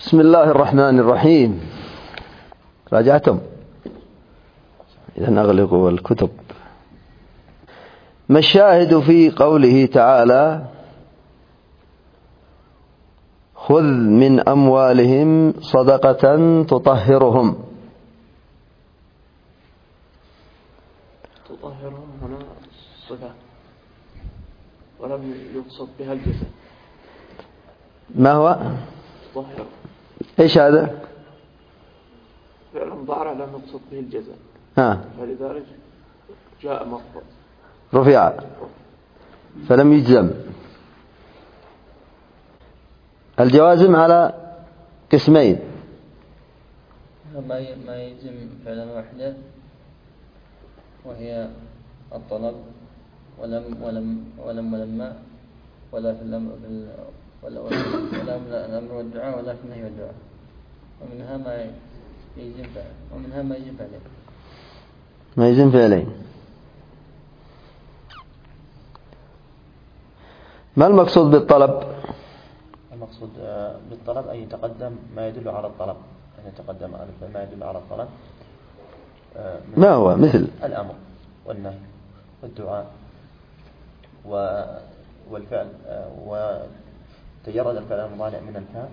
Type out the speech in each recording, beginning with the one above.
بسم الله الرحمن الرحيم. راجعتم؟ إذن أغلقوا الكتب. ما الشاهد في قوله تعالى: خذ من أموالهم صدقة تطهرهم؟ تطهرهم هنا صفة ولم يقصد بها الجزاء. ما هو؟ تطهر. إيش هذا؟ فعل مضارع لم يقصد به الجزاء، فلذلك جاء مخفض رفع فلم يجزم. الجوازم على قسمين: ما يجزم فعلا واحدة وهي الطلب ولما ولا في الأمر والدعاء ولا في النهي والدعاء، ومنها ما يجزم فعلا ومنها ما يجزم فعلين. ما يجزم فعلين. ما المقصود بالطلب؟ المقصود بالطلب أن يتقدم ما يدل على الطلب، أن يتقدم ما يدل على الطلب. ما هو؟ مثل الأمر والنهي والدعاء والفعل، وتجرد الفعل المضارع من الفاء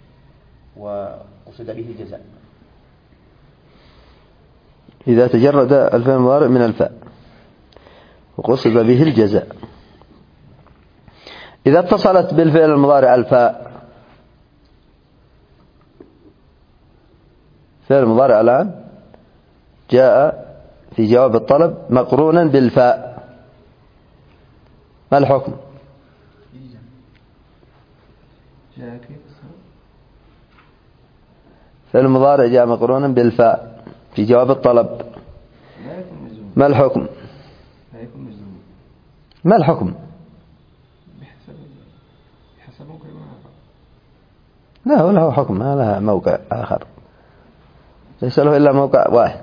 وقصد به الجزاء. إذا تجرد الفعل المضارع من الفاء وقصد به الجزاء. إذا اتصلت بالفعل المضارع الفاء، فعل المضارع الآن جاء في جواب الطلب مقرونا بالفاء، ما الحكم؟ فعل المضارع جاء مقرونا بالفاء في جواب الطلب، ما الحكم؟ ما الحكم؟ لا، هو له حكم، ما لها موقع آخر، ليس له إلا موقع واحد.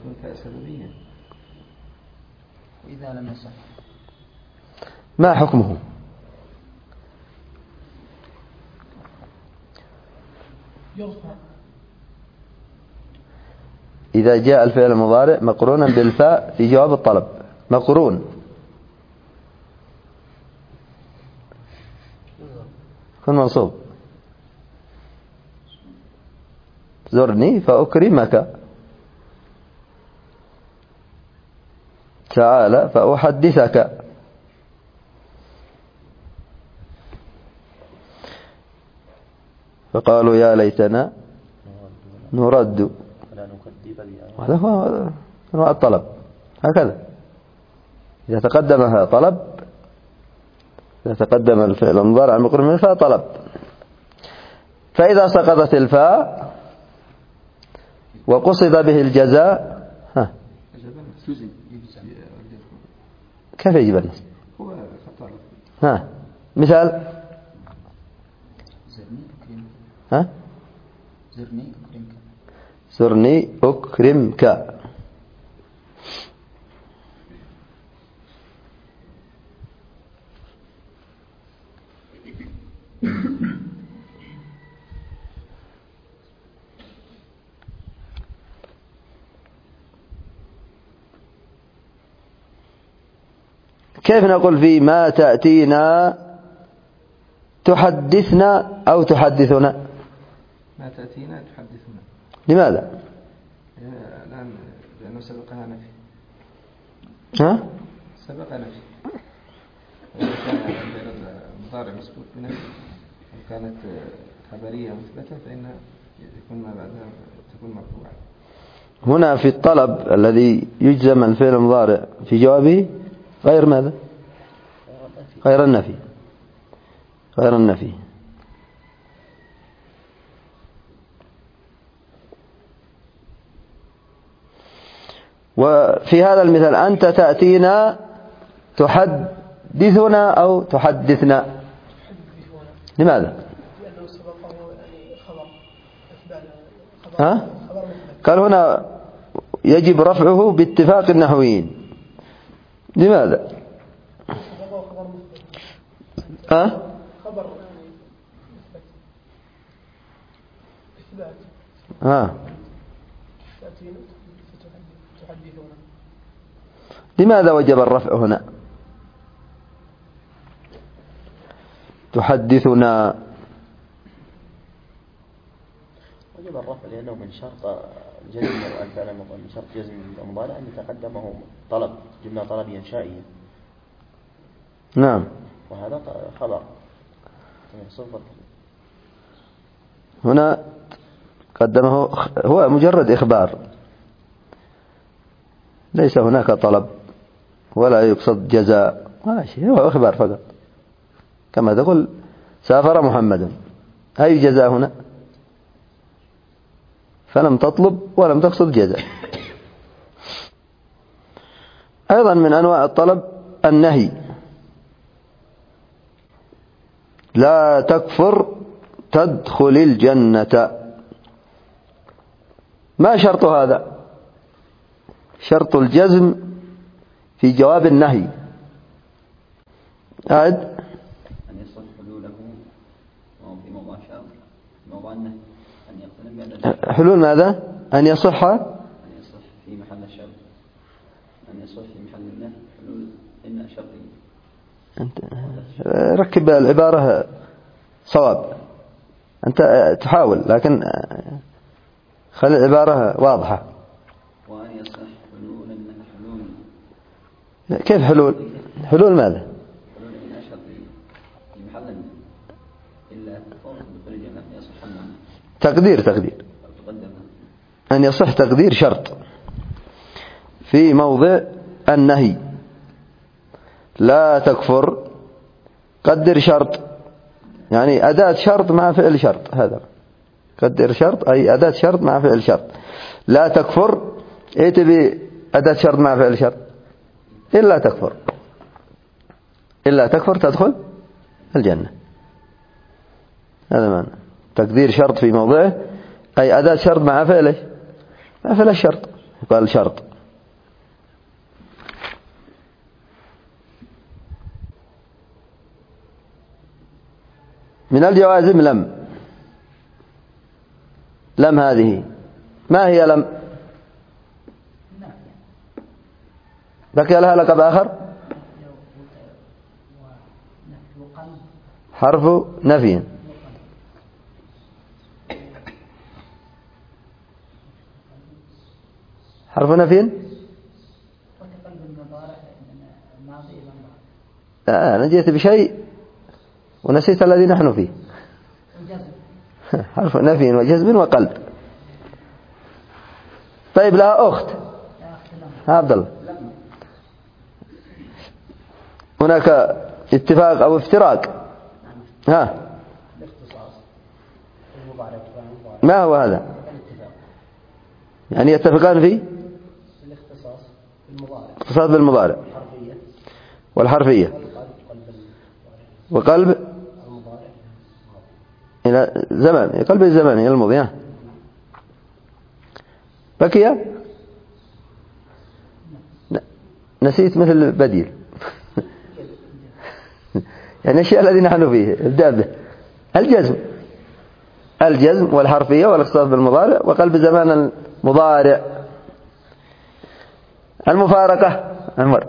وإذا لم يصح ما حكمه؟ إذا جاء الفعل المضارع مقرونا بالفاء في جواب الطلب، مقرون، كن منصوب: زرني فأكرمك، تعال فأحدثك. فقالوا يا ليتنا نرد. هذا هو الطلب، هكذا إذا تقدمها طلب، إذا تقدم الفعل المضارع المقرون من الفاء طلب. فإذا سقطت الفاء وقصد به الجزاء، كيف يجب النصب؟ مثال: زرني أكرمك. كيف نقول في ما تأتينا تحدثنا أو تحدثنا؟ ما تأتينا تحدثنا. لماذا؟ لأنه سبقها نفي. سبق نفي. إذا كان مضارع مسبوق بنفي وكانت خبرية مثبتة فإن يكون ما بعدها تكون مرفوعة. هنا في الطلب الذي يجزم الفعل المضارع في جوابه غير ماذا؟ غير النفي. غير النفي. وفي هذا المثال أنت تأتينا تحدثنا أو تحدثنا، لماذا؟ لأنه سبقه خبر. قال هنا يجب رفعه باتفاق النحويين، لماذا؟ خبر لماذا وجب الرفع هنا؟ تحدثنا. وجب الرفع لأنه من شرط جزم الفعل من شرط جزم المضارع أن يتقدمه طلب، جملة طلبية إنشائية. نعم. وهذا خبر هنا قدمه، هو مجرد إخبار، ليس هناك طلب ولا يقصد جزاء ولا شيء، هو إخبار فقط. كما تقول سافر محمد، أي جزاء هنا؟ فلم تطلب ولم تقصد جزاء. أيضا من أنواع الطلب النهي. لا تكفر تدخل الجنة. ما شرط هذا؟ شرط الجزم في جواب النهي. أعد. أن يصح حلوله في موضع شرط، موضع النهي، أن يقترن بأداة حلول ماذا؟ أن يصح في محل الشرط، أن يصح في محل النهي حلول إن شرطي. أنت ركب العبارة صواب، أنت تحاول لكن خلي العبارة واضحة. وأن يصح حلول كيف حلول؟ حلول ماذا؟ حلول إن شرطي في محل النهي إلا فوق دخول الجنة يصح المعنى. تقدير أن يصح تقدير شرط في موضع النهي. لا تكفر، قدر شرط، يعني أداة شرط مع فعل شرط. هذا قدر شرط أي أداة شرط مع فعل شرط. لا تكفر إيه تبي أداة شرط مع فعل شرط؟ إلا تكفر، إلا تكفر تدخل الجنة. هذا معنى تقدير شرط في موضعه، أي أداة شرط مع فعله، مع فعل الشرط يقال شرط. من الجوازم لم هذه ما هي لم؟ بقي لها لقب آخر حرف نفي. حرف نفي. أنا جئت بشيء ونسيت الذي نحن فيه. حرف نفي وجزم وقلب. طيب لها أخت عبد الله، هناك اتفاق أو افتراق. ما هو هذا؟ يعني يتفقان في الاختصاص بالمضارع والحرفية وقلب إلى زمان، قلب الزمان إلى الماضي. بقي نسيت مثل بديل. يعني الشيء الذي نحن فيه ابدأ به. الجزم والحرفية والاختصاص بالمضارع وقلب زمان المضارع. المفارقة أنور.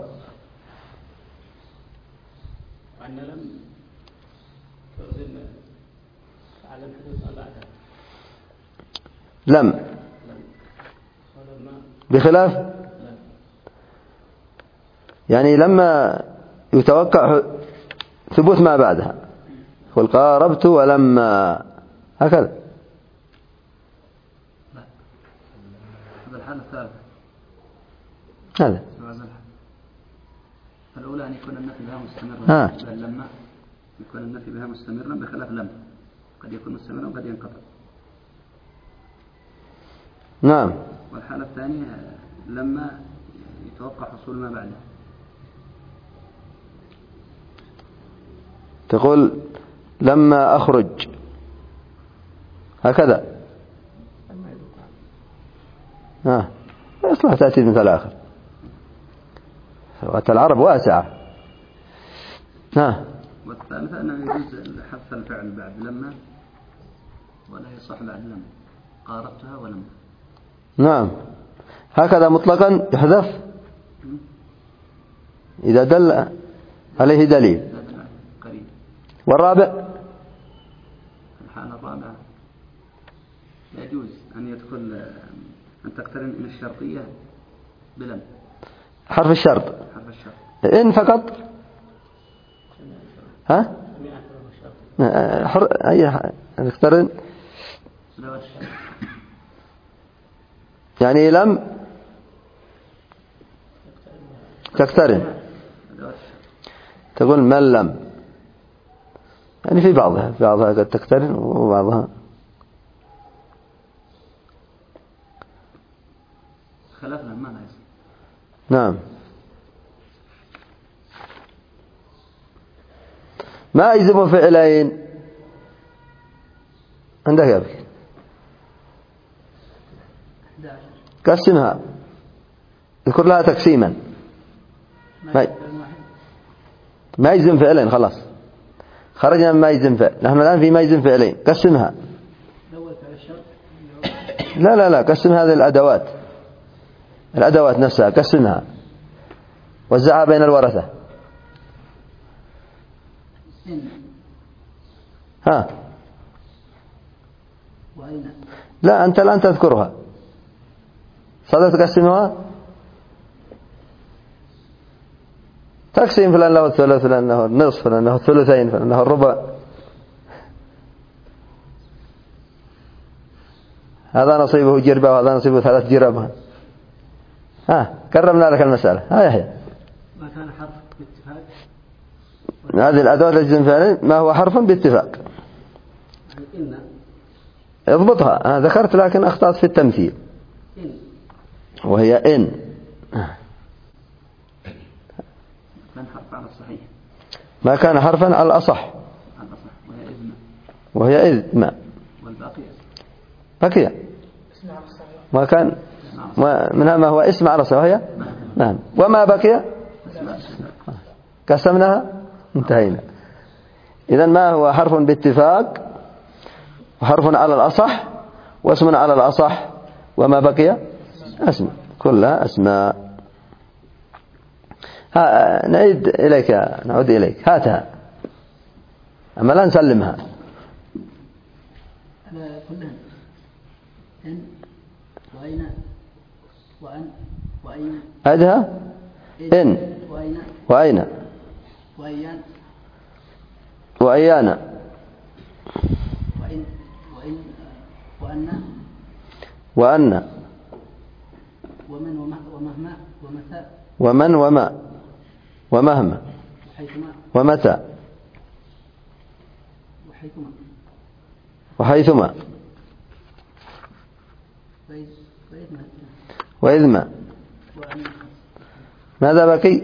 وأن لم تؤذن على الحدوث ما بعدها. لم بخلاف يعني لما يتوقع ثبوت ما بعدها. قل قاربت ولما هكذا. لا، هذا الحالة الثالثة. هذا الأولى أن يكون النفي بها مستمرا. لما يكون النفي بها مستمرا بخلاف لم، قد يكون مستمرا وقد ينقطع. نعم. والحالة الثانية لما يتوقع حصول ما بعده. تقول لما أخرج هكذا. أصلها تأتي مثل آخر. لغة العرب واسعة. والثالثة أنه يجوز حذف الفعل بعد لما ولا يصح بعد لما. قاربتها ولم. نعم هكذا مطلقا يحذف إذا دل عليه دليل. والرابع الحالة الرابعة لا يجوز أن يدخل أن تقترن من الشرطية بلم. حرف الشرط. حرف الشرط. إن فقط. ها؟ أي تقترن يعني لم تقترن تقول من لم يعني في بعضها قد تقترن وبعضها خلاف لما لا يصل. نعم. ما يجزم فعلين عندك يا ابي قسمها اذكر لها تقسيما. ما يجزم فعلين خلاص خرجنا من ما يجزم فعل. نحن الآن في ما يجزم فعلين قسمها. لا قسم هذه الأدوات نفسها قسمها وزعها بين الورثة. ها لا أنت الآن تذكرها صدق تقسمها تقسيم فلان له الثلث فلان له النصف فلان له الثلثين فلان له الربع. هذا نصيبه جربة وهذا نصيبه 3 جرب. كرمنا لك المسألة. يحيى ما كان حرف باتفاق هذه الأدوات التي فعلا ما هو حرف باتفاق إن اضبطها. ذكرت لكن أخطأت في التمثيل وهي إن كان حرف على الصحيح ما كان حرفا على الأصح وهي إذ ما بقي ما كان منها ما هو اسم على الصحيح وهي نعم وما بقي قسمناها انتهينا. إذن ما هو حرف باتفاق وحرف على الأصح واسم على الأصح وما بقي اسم كلها أسماء. نعود إليك هاتها أما لا نسلمها. كلها إن وأين وأن وأين أدها إن وأين وأيان وأيانا وأن ومن ومهما ومتى ومن وما ومهما ومتى وحيثما وإذما. ماذا بقي؟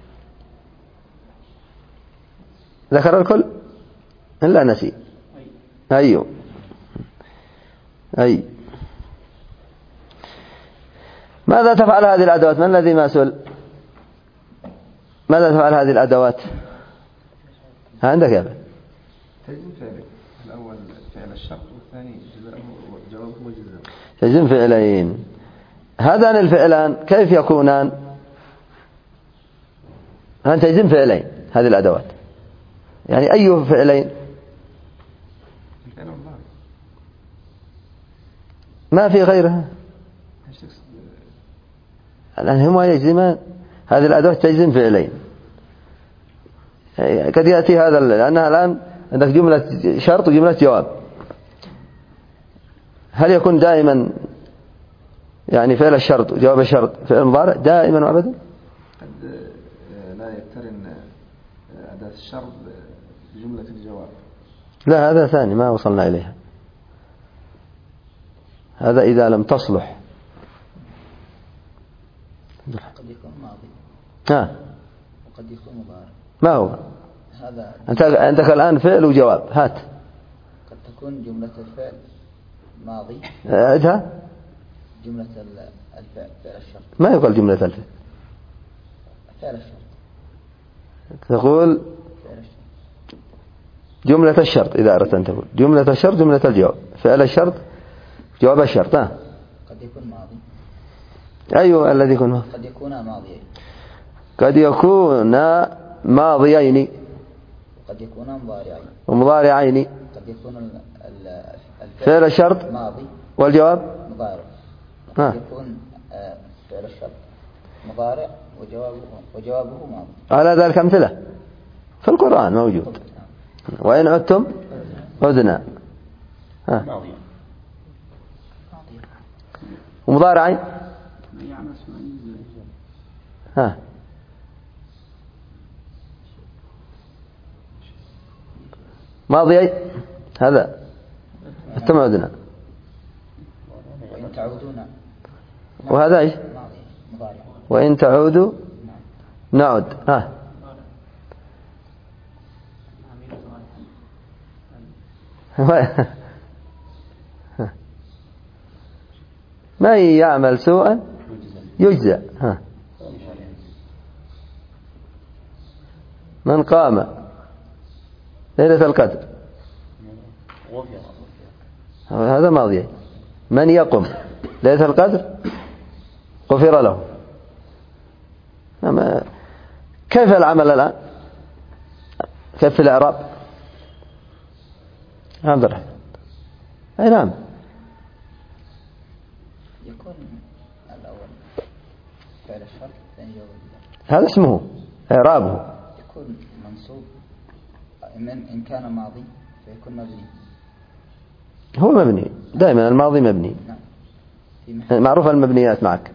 ذكر الكل إلا نسي. أي ماذا تفعل هذه الأدوات؟ من الذي ما سئل؟ ماذا تفعل هذه الأدوات؟ عندك يا ابن تجزم فعلين الأول فعل الشرط والثاني جوابه وجزاء. تجزم فعلين. هذان الفعلان كيف يكونان؟ أن تجزم فعلين هذه الأدوات يعني أي فعلين؟ ما في غيرها. الآن هما يجزمان هذه الأدوات تجزم فعلين. قد يأتي هذا لأنها الآن عندك جملة شرط وجملة جواب. هل يكون دائما يعني فعل الشرط وجواب الشرط فعل مضارع دائما وأبدا؟ قد لا يقترن أداة الشرط بجملة الجواب. لا هذا ثاني ما وصلنا إليها. هذا إذا لم تصلح. قد يكون ماضي وقد يكون مضارع. ما هو؟ هذا عندك الآن فعل وجواب. هات. قد تكون جملة الفعل ماضي. عدها. جملة الفعل فعل الشرط. ما يقال جملة الفعل. فعل الشرط. تقول فعل الشرط. جملة الشرط إذا أردت أن تقول جملة الشرط جملة الجواب. فعل الشرط جواب الشرط. قد يكون ماضي. أيوه الذي يكون ماضي. قد يكون ماضيين. قد يكون ماضيين. قد يكون مضارعين. ومضارعين. قد يكون فعل الشرط ماضي والجواب مضارع. قد يكون فعل الشرط مضارع وجوابه ماضي. على ذلك أمثلة في القرآن موجود. وإن عدتم عدنا. ماضي. ومضارعين. ماضي هذا عدتم عدنا. وإن تعودون. وهذا إيش؟ مضارع. وإن تعودوا نعد. من يعمل سوءا يجزى. من قام ليلة القدر هذا ماضي. من يقم ليلة القدر غفر له. كيف العمل الآن؟ كيف الإعراب؟ عبد الرحمن. أي نعم. يكون الأول فعل الشرط ثاني جواب. هذا اسمه إعرابه. يكون منصوب إن كان ماضي فيكون مبني. هو مبني دائما. الماضي مبني. نعم. معروف المبنيات معك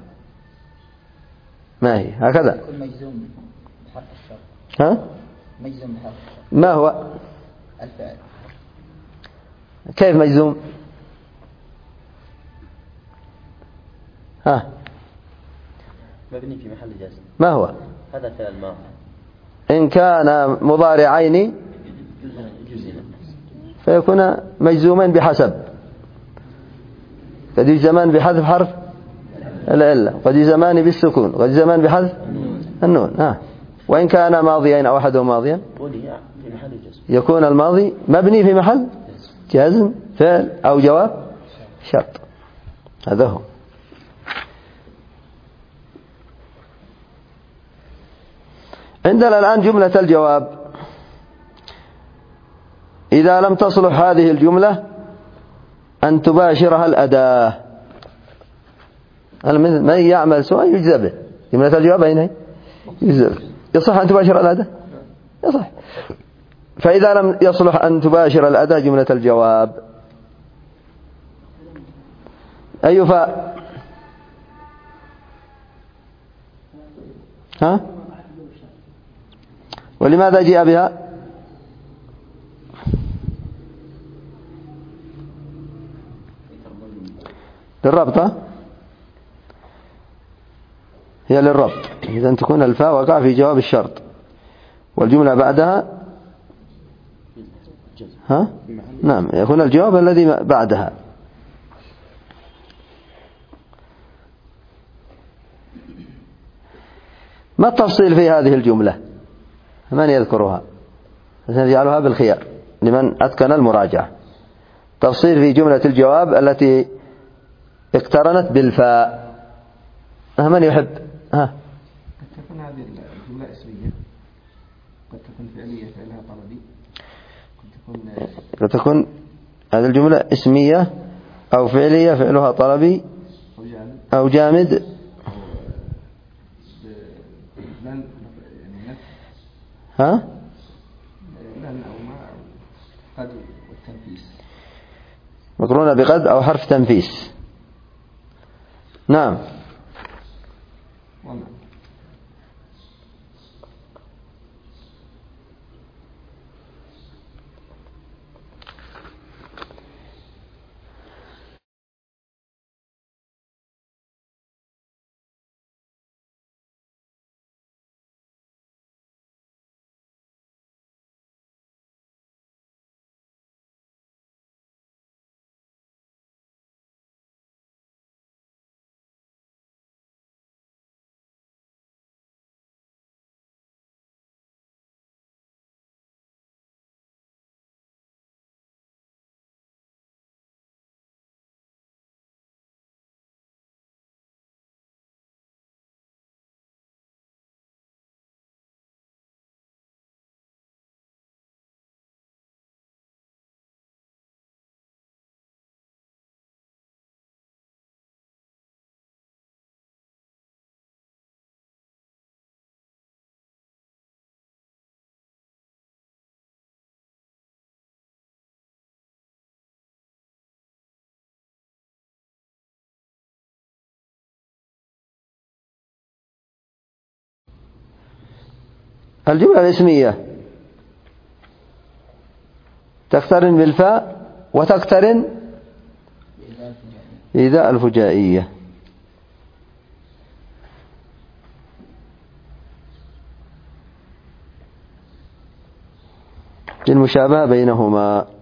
ما هي هكذا. يكون مجزوم بحرف الشرط. مجزوم بحرف الشرط. ما هو الفعل. كيف مجزوم؟ مبني في محل جزم. ما هو؟ هذا فعل ماضي. إن كان مضارعين فيكون مجزوما بحسب. قد يجزمان بحذف حرف العلة، قد يجزمان بالسكون، قد يجزمان بحذف النون. وإن كان ماضيين أو أحدهم ماضيا يكون الماضي مبني في محل جزم فعل أو جواب شرط. هذا هو. عندنا الآن جملة الجواب. إذا لم تصلح هذه الجملة أن تباشرها الأداة. من يعمل سوءا يجزى به. جملة الجواب أين هي؟ يجزى به. يصح أن تباشر الأداة؟ يصح. فإذا لم يصلح أن تباشر الأداة جملة الجواب أي فاء؟ ولماذا جاء بها؟ للربط. هي للربط. إذا تكون الفاء وقع في جواب الشرط والجملة بعدها نعم يكون الجواب الذي بعدها. ما التفصيل في هذه الجملة؟ من يذكرها؟ نجعلها بالخيار لمن أتقن المراجعة. تفصيل في جملة الجواب التي اقترنت بالفاء. من يحب؟ قد تكون هذه الجملة اسمية، قد تكون فعلية فعلها طلبي، قد تكون هذه الجملة اسمية أو فعلية فعلها طلبي أو جامد قد والتنفيس مقرونة بقد أو حرف تنفيس. نعم. الجملة الاسمية تقترن بالفاء وتقترن إذا الفجائية. المشابهة بينهما.